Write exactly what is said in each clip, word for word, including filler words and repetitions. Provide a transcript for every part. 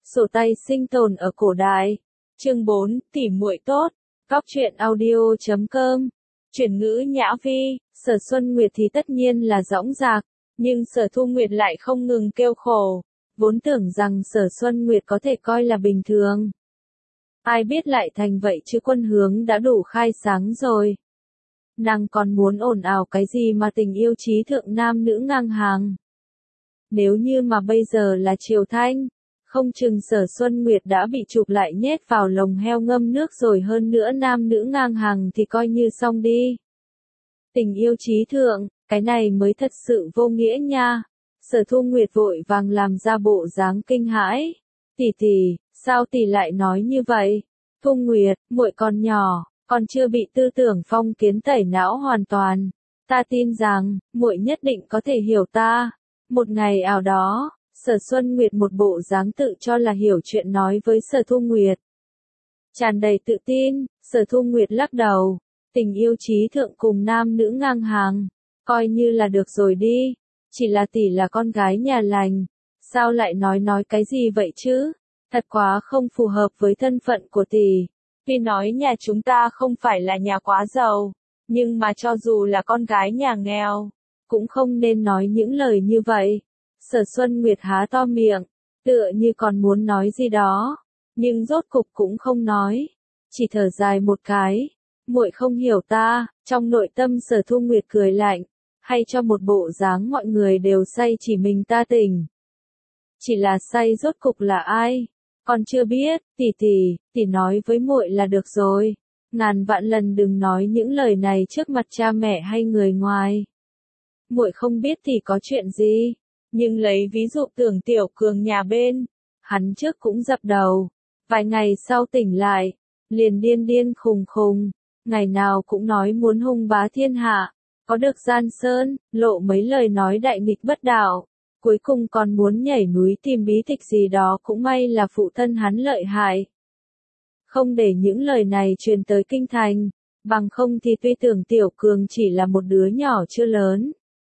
Sổ tay sinh tồn ở cổ đại. Chương bốn, tỉ muội tốt. Góc truyện audio chấm com. Chuyển ngữ Nhã Vi, Sở Xuân Nguyệt thì tất nhiên là dõng dạc, nhưng Sở Thu Nguyệt lại không ngừng kêu khổ, vốn tưởng rằng Sở Xuân Nguyệt có thể coi là bình thường. Ai biết lại thành vậy chứ, Quân Hướng đã đủ khai sáng rồi. Nàng còn muốn ồn ào cái gì mà tình yêu trí thượng nam nữ ngang hàng. Nếu như mà bây giờ là Triều Thanh, không chừng Sở Xuân Nguyệt đã bị chụp lại nhét vào lồng heo ngâm nước rồi, hơn nữa nam nữ ngang hàng thì coi như xong đi. Tình yêu trí thượng, cái này mới thật sự vô nghĩa nha. Sở Thu Nguyệt vội vàng làm ra bộ dáng kinh hãi. Tỷ tỷ, sao tỷ lại nói như vậy? Thu Nguyệt, muội còn nhỏ, còn chưa bị tư tưởng phong kiến tẩy não hoàn toàn. Ta tin rằng, muội nhất định có thể hiểu ta. Một ngày ảo đó, Sở Xuân Nguyệt một bộ dáng tự cho là hiểu chuyện nói với Sở Thu Nguyệt. Tràn đầy tự tin, Sở Thu Nguyệt lắc đầu. Tình yêu trí thượng cùng nam nữ ngang hàng, coi như là được rồi đi. Chỉ là tỷ là con gái nhà lành, sao lại nói nói cái gì vậy chứ? Thật quá không phù hợp với thân phận của tỷ. Tuy nói nhà chúng ta không phải là nhà quá giàu, nhưng mà cho dù là con gái nhà nghèo, cũng không nên nói những lời như vậy. Sở Xuân Nguyệt há to miệng, tựa như còn muốn nói gì đó, nhưng rốt cục cũng không nói, chỉ thở dài một cái. Muội không hiểu ta. Trong nội tâm Sở Thu Nguyệt cười lạnh, hay cho một bộ dáng mọi người đều say chỉ mình ta tỉnh. Chỉ là say rốt cục là ai? Còn chưa biết, tỷ tỷ, tỷ nói với muội là được rồi. Ngàn vạn lần đừng nói những lời này trước mặt cha mẹ hay người ngoài. Muội không biết thì có chuyện gì, nhưng lấy ví dụ Tưởng Tiểu Cường nhà bên, hắn trước cũng dập đầu, vài ngày sau tỉnh lại, liền điên điên khùng khùng, ngày nào cũng nói muốn hùng bá thiên hạ, có được Giang Sơn, lộ mấy lời nói đại nghịch bất đạo, cuối cùng còn muốn nhảy núi tìm bí tịch gì đó, cũng may là phụ thân hắn lợi hại. Không để những lời này truyền tới kinh thành, bằng không thì tuy Tưởng Tiểu Cường chỉ là một đứa nhỏ chưa lớn,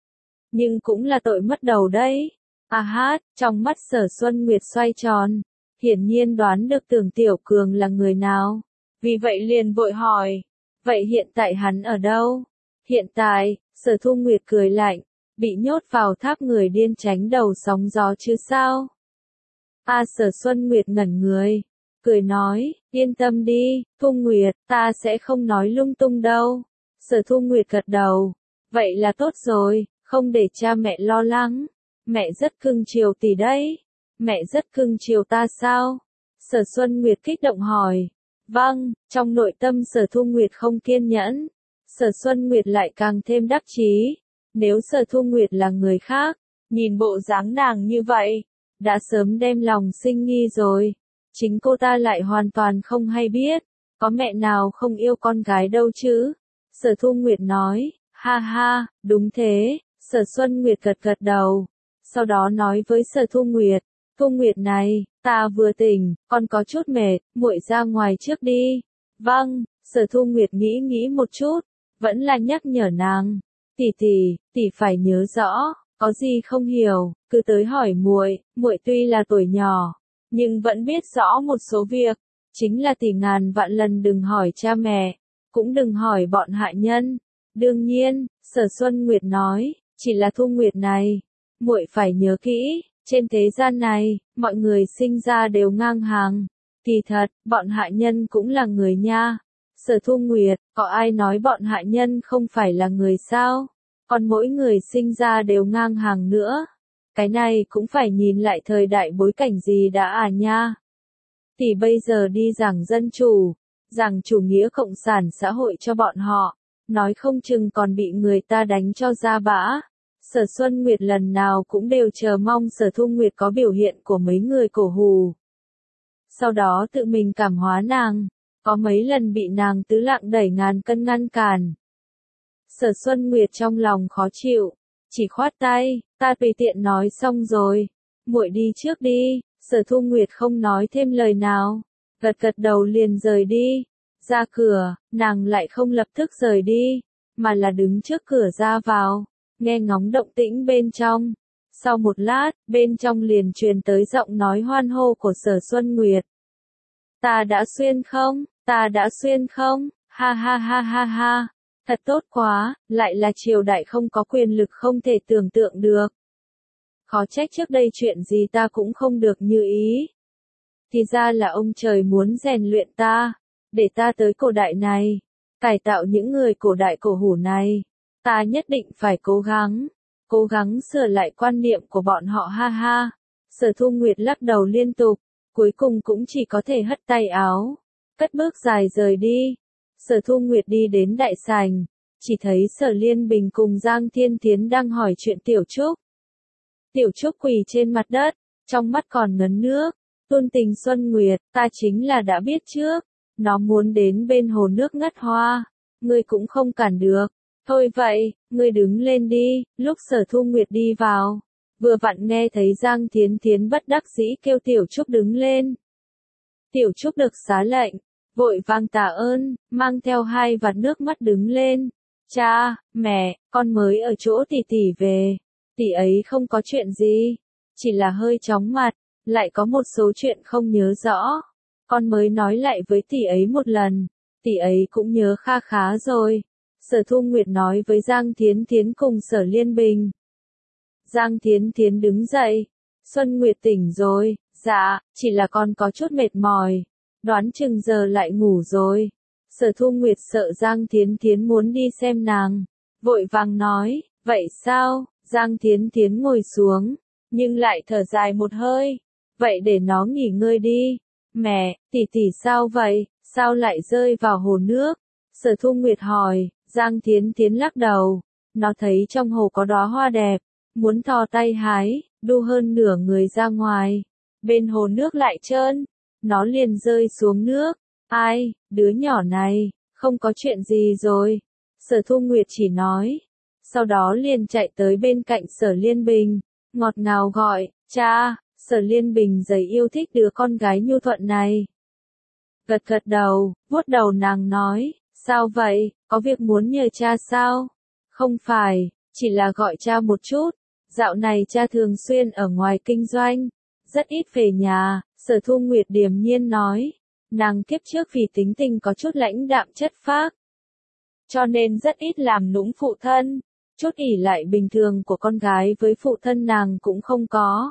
nhưng cũng là tội mất đầu đấy. À hát, trong mắt Sở Xuân Nguyệt xoay tròn, hiển nhiên đoán được Tưởng Tiểu Cường là người nào, vì vậy liền vội hỏi, vậy hiện tại hắn ở đâu? Hiện tại, Sở Thu Nguyệt cười lạnh, bị nhốt vào tháp người điên tránh đầu sóng gió chứ sao? À, Sở Xuân Nguyệt ngẩn người, cười nói, yên tâm đi, Thu Nguyệt, ta sẽ không nói lung tung đâu. Sở Thu Nguyệt gật đầu, vậy là tốt rồi, không để cha mẹ lo lắng. Mẹ rất cưng chiều tỷ đấy. Mẹ rất cưng chiều ta sao? Sở Xuân Nguyệt kích động hỏi. Vâng, trong nội tâm Sở Thu Nguyệt không kiên nhẫn, Sở Xuân Nguyệt lại càng thêm đắc chí. Nếu Sở Thu Nguyệt là người khác, nhìn bộ dáng nàng như vậy, đã sớm đem lòng sinh nghi rồi. Chính cô ta lại hoàn toàn không hay biết, có mẹ nào không yêu con gái đâu chứ? Sở Thu Nguyệt nói, ha ha, đúng thế. Sở Xuân Nguyệt gật gật đầu, sau đó nói với Sở Thu Nguyệt, Thu Nguyệt này, ta vừa tỉnh, còn có chút mệt, muội ra ngoài trước đi. Vâng. Sở Thu Nguyệt nghĩ nghĩ một chút, vẫn là nhắc nhở nàng, tỷ tỷ, tỷ phải nhớ rõ, có gì không hiểu, cứ tới hỏi muội. Muội tuy là tuổi nhỏ, nhưng vẫn biết rõ một số việc, chính là tỷ ngàn vạn lần đừng hỏi cha mẹ, cũng đừng hỏi bọn hạ nhân. Đương nhiên, Sở Xuân Nguyệt nói, chỉ là Thu Nguyệt này, muội phải nhớ kỹ, trên thế gian này, mọi người sinh ra đều ngang hàng. Kỳ thật, bọn hạ nhân cũng là người nha. Sở Thu Nguyệt, có ai nói bọn hạ nhân không phải là người sao? Còn mỗi người sinh ra đều ngang hàng nữa. Cái này cũng phải nhìn lại thời đại bối cảnh gì đã à nha. Thì bây giờ đi giảng dân chủ, giảng chủ nghĩa cộng sản xã hội cho bọn họ, nói không chừng còn bị người ta đánh cho ra bã. Sở Xuân Nguyệt lần nào cũng đều chờ mong Sở Thu Nguyệt có biểu hiện của mấy người cổ hù. Sau đó tự mình cảm hóa nàng, có mấy lần bị nàng tứ lạng đẩy ngàn cân ngăn cản. Sở Xuân Nguyệt trong lòng khó chịu, chỉ khoát tay, ta tùy tiện nói xong rồi, muội đi trước đi. Sở Thu Nguyệt không nói thêm lời nào, gật gật đầu liền rời đi. Ra cửa, nàng lại không lập tức rời đi, mà là đứng trước cửa ra vào, nghe ngóng động tĩnh bên trong. Sau một lát, bên trong liền truyền tới giọng nói hoan hô của Sở Xuân Nguyệt. Ta đã xuyên không? Ta đã xuyên không? Ha ha ha ha ha. Thật tốt quá, lại là triều đại không có quyền lực không thể tưởng tượng được. Khó trách trước đây chuyện gì ta cũng không được như ý. Thì ra là ông trời muốn rèn luyện ta, để ta tới cổ đại này, cải tạo những người cổ đại cổ hủ này. Ta nhất định phải cố gắng, cố gắng sửa lại quan niệm của bọn họ ha ha. Sở Thu Nguyệt lắc đầu liên tục, cuối cùng cũng chỉ có thể hất tay áo, cất bước dài rời đi. Sở Thu Nguyệt đi đến đại sảnh, chỉ thấy Sở Liên Bình cùng Giang Thiên Thiến đang hỏi chuyện Tiểu Trúc. Tiểu Trúc quỳ trên mặt đất, trong mắt còn ngấn nước. Tuôn tình Xuân Nguyệt, ta chính là đã biết trước, nó muốn đến bên hồ nước ngất hoa, ngươi cũng không cản được. Thôi vậy, ngươi đứng lên đi. Lúc Sở Thu Nguyệt đi vào, vừa vặn nghe thấy Giang Thiến Thiến bất đắc dĩ kêu Tiểu Trúc đứng lên. Tiểu Trúc được xá lệnh, vội vàng tạ ơn, mang theo hai vạt nước mắt đứng lên. Cha, mẹ, con mới ở chỗ tỷ tỷ về, tỷ ấy không có chuyện gì, chỉ là hơi chóng mặt, lại có một số chuyện không nhớ rõ. Con mới nói lại với tỷ ấy một lần, tỷ ấy cũng nhớ kha khá rồi. Sở Thu Nguyệt nói với Giang Thiến Thiến cùng Sở Liên Bình. Giang Thiến Thiến đứng dậy. Xuân Nguyệt tỉnh rồi, dạ, chỉ là con có chút mệt mỏi, đoán chừng giờ lại ngủ rồi. Sở Thu Nguyệt sợ Giang Thiến Thiến muốn đi xem nàng, vội vàng nói, vậy sao? Giang Thiến Thiến ngồi xuống, nhưng lại thở dài một hơi, vậy để nó nghỉ ngơi đi. Mẹ, tỷ tỷ sao vậy, sao lại rơi vào hồ nước? Sở Thu Nguyệt hỏi. Giang Thiến Thiến lắc đầu, nó thấy trong hồ có đóa hoa đẹp, muốn thò tay hái, đu hơn nửa người ra ngoài, bên hồ nước lại trơn, nó liền rơi xuống nước. Ai, đứa nhỏ này, không có chuyện gì rồi. Sở Thu Nguyệt chỉ nói, sau đó liền chạy tới bên cạnh Sở Liên Bình, ngọt ngào gọi, cha. Sở Liên Bình dày yêu thích đứa con gái nhu thuận này. Gật gật đầu, vuốt đầu nàng nói, sao vậy, có việc muốn nhờ cha sao? Không phải, chỉ là gọi cha một chút. Dạo này cha thường xuyên ở ngoài kinh doanh, rất ít về nhà. Sở Thu Nguyệt điềm nhiên nói, nàng kiếp trước vì tính tình có chút lãnh đạm chất phác, cho nên rất ít làm nũng phụ thân, chút ỷ lại bình thường của con gái với phụ thân nàng cũng không có.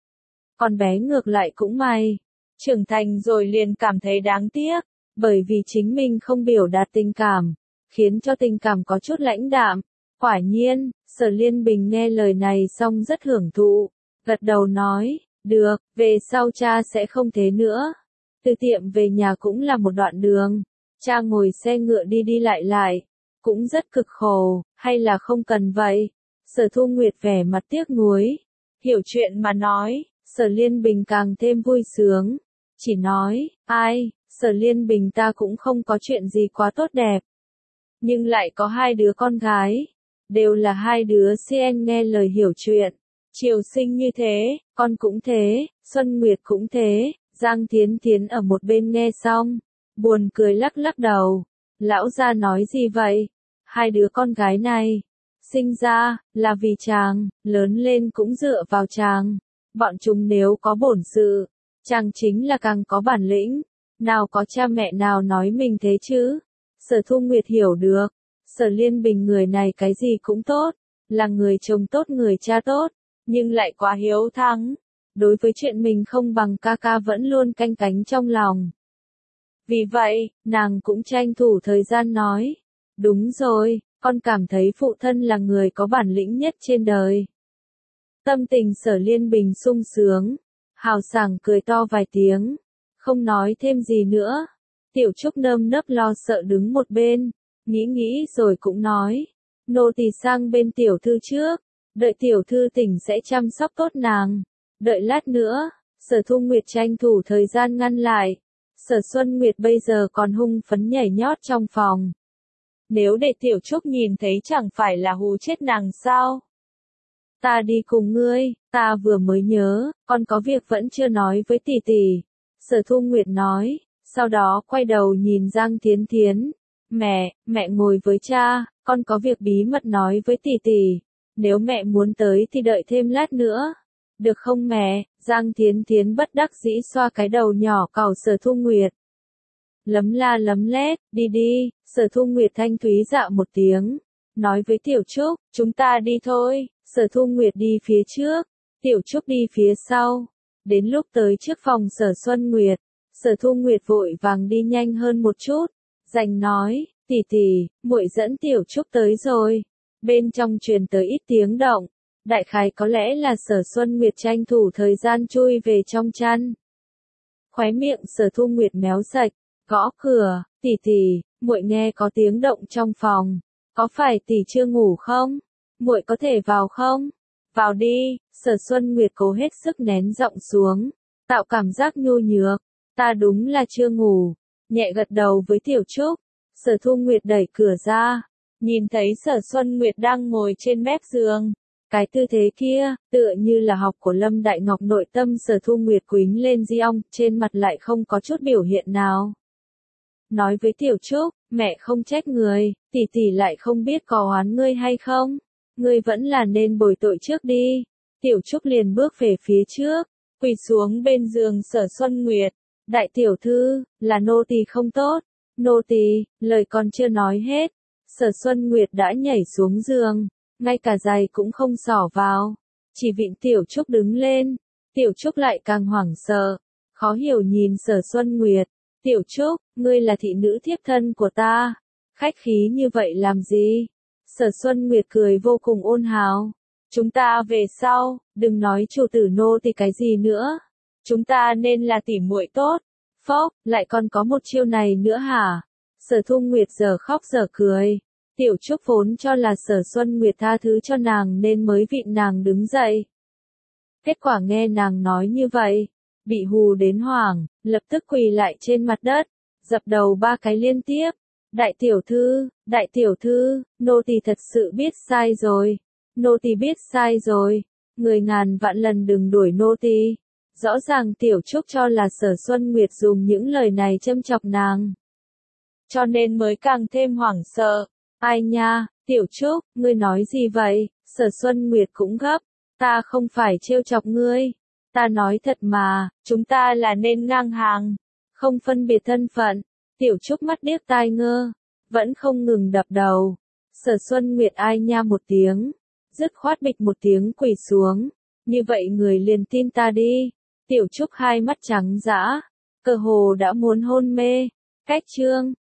Con bé ngược lại cũng may, trưởng thành rồi liền cảm thấy đáng tiếc, bởi vì chính mình không biểu đạt tình cảm, khiến cho tình cảm có chút lãnh đạm. Quả nhiên, Sở Liên Bình nghe lời này xong rất hưởng thụ, gật đầu nói, được, về sau cha sẽ không thế nữa. Từ tiệm về nhà cũng là một đoạn đường, cha ngồi xe ngựa đi đi lại lại, cũng rất cực khổ, hay là không cần vậy? Sở Thu Nguyệt vẻ mặt tiếc nuối, hiểu chuyện mà nói. Sở Liên Bình càng thêm vui sướng, chỉ nói, ai, Sở Liên Bình ta cũng không có chuyện gì quá tốt đẹp, nhưng lại có hai đứa con gái, đều là hai đứa siêng nghe lời hiểu chuyện. Triều Sinh như thế, con cũng thế, Xuân Nguyệt cũng thế. Giang Thiến Thiến ở một bên nghe xong, buồn cười lắc lắc đầu. Lão gia nói gì vậy? Hai đứa con gái này, sinh ra, là vì chàng, lớn lên cũng dựa vào chàng. Bọn chúng nếu có bổn sự, chàng chính là càng có bản lĩnh. Nào có cha mẹ nào nói mình thế chứ? Sở Thu Nguyệt hiểu được. Sở Liên Bình người này cái gì cũng tốt, là người chồng tốt người cha tốt, nhưng lại quá hiếu thắng. Đối với chuyện mình không bằng ca ca vẫn luôn canh cánh trong lòng. Vì vậy, nàng cũng tranh thủ thời gian nói, đúng rồi, con cảm thấy phụ thân là người có bản lĩnh nhất trên đời. Tâm tình Sở Liên Bình sung sướng, hào sảng cười to vài tiếng, không nói thêm gì nữa. Tiểu Trúc nơm nớp lo sợ đứng một bên, nghĩ nghĩ rồi cũng nói, nô tỳ sang bên tiểu thư trước, đợi tiểu thư tỉnh sẽ chăm sóc tốt nàng, đợi lát nữa. Sở Thu Nguyệt tranh thủ thời gian ngăn lại. Sở Xuân Nguyệt bây giờ còn hung phấn nhảy nhót trong phòng. Nếu để Tiểu Trúc nhìn thấy chẳng phải là hù chết nàng sao? Ta đi cùng ngươi, ta vừa mới nhớ, con có việc vẫn chưa nói với tỷ tỷ. Sở Thu Nguyệt nói, sau đó quay đầu nhìn Giang Thiến Thiến. Mẹ, mẹ ngồi với cha, con có việc bí mật nói với tỷ tỷ. Nếu mẹ muốn tới thì đợi thêm lát nữa. Được không mẹ? Giang Thiến Thiến bất đắc dĩ xoa cái đầu nhỏ cào Sở Thu Nguyệt. Lấm la lấm lét, đi đi, Sở Thu Nguyệt thanh thúy dạo một tiếng. Nói với Tiểu Trúc, chúng ta đi thôi. Sở Thu Nguyệt đi phía trước, Tiểu Trúc đi phía sau. Đến lúc tới trước phòng Sở Xuân Nguyệt, Sở Thu Nguyệt vội vàng đi nhanh hơn một chút. Giành nói, tỷ tỷ, muội dẫn Tiểu Trúc tới rồi. Bên trong truyền tới ít tiếng động. Đại khái có lẽ là Sở Xuân Nguyệt tranh thủ thời gian chui về trong chăn. Khóe miệng Sở Thu Nguyệt méo sạch, gõ cửa, tỷ tỷ, muội nghe có tiếng động trong phòng. Có phải tỷ chưa ngủ không? Muội có thể vào không? Vào đi, Sở Xuân Nguyệt cố hết sức nén giọng xuống, tạo cảm giác nhu nhược. Ta đúng là chưa ngủ. Nhẹ gật đầu với Tiểu Trúc. Sở Thu Nguyệt đẩy cửa ra, nhìn thấy Sở Xuân Nguyệt đang ngồi trên mép giường. Cái tư thế kia, tựa như là học của Lâm Đại Ngọc. Nội tâm Sở Thu Nguyệt quýnh lên di ong, trên mặt lại không có chút biểu hiện nào. Nói với Tiểu Trúc, mẹ không trách người, tỷ tỷ lại không biết có oán ngươi hay không. Ngươi vẫn là nên bồi tội trước đi. Tiểu Trúc liền bước về phía trước, quỳ xuống bên giường Sở Xuân Nguyệt. Đại tiểu thư, là nô tỳ không tốt. Nô tỳ, lời còn chưa nói hết. Sở Xuân Nguyệt đã nhảy xuống giường, ngay cả giày cũng không xỏ vào. Chỉ vịn Tiểu Trúc đứng lên. Tiểu Trúc lại càng hoảng sợ, khó hiểu nhìn Sở Xuân Nguyệt. Tiểu Trúc, ngươi là thị nữ thiếp thân của ta. Khách khí như vậy làm gì? Sở Xuân Nguyệt cười vô cùng ôn hào. Chúng ta về sau, đừng nói chủ tử nô thì cái gì nữa. Chúng ta nên là tỉ muội tốt. Phốc, lại còn có một chiêu này nữa hả? Sở Thu Nguyệt giờ khóc giờ cười. Tiểu Trúc vốn cho là Sở Xuân Nguyệt tha thứ cho nàng nên mới vịn nàng đứng dậy. Kết quả nghe nàng nói như vậy, bị hù đến hoảng, lập tức quỳ lại trên mặt đất, dập đầu ba cái liên tiếp. Đại tiểu thư, đại tiểu thư, nô tỳ thật sự biết sai rồi. Nô tỳ biết sai rồi. Người ngàn vạn lần đừng đuổi nô tỳ. Rõ ràng Tiểu Trúc cho là Sở Xuân Nguyệt dùng những lời này châm chọc nàng, cho nên mới càng thêm hoảng sợ. Ai nha, Tiểu Trúc, ngươi nói gì vậy? Sở Xuân Nguyệt cũng gấp. Ta không phải trêu chọc ngươi. Ta nói thật mà, chúng ta là nên ngang hàng, không phân biệt thân phận. Tiểu Trúc mắt điếc tai ngơ, vẫn không ngừng đập đầu. Sở Xuân Nguyệt ai nha một tiếng, dứt khoát bịch một tiếng quỳ xuống. Như vậy người liền tin ta đi. Tiểu Trúc hai mắt trắng dã, cơ hồ đã muốn hôn mê. Cách chương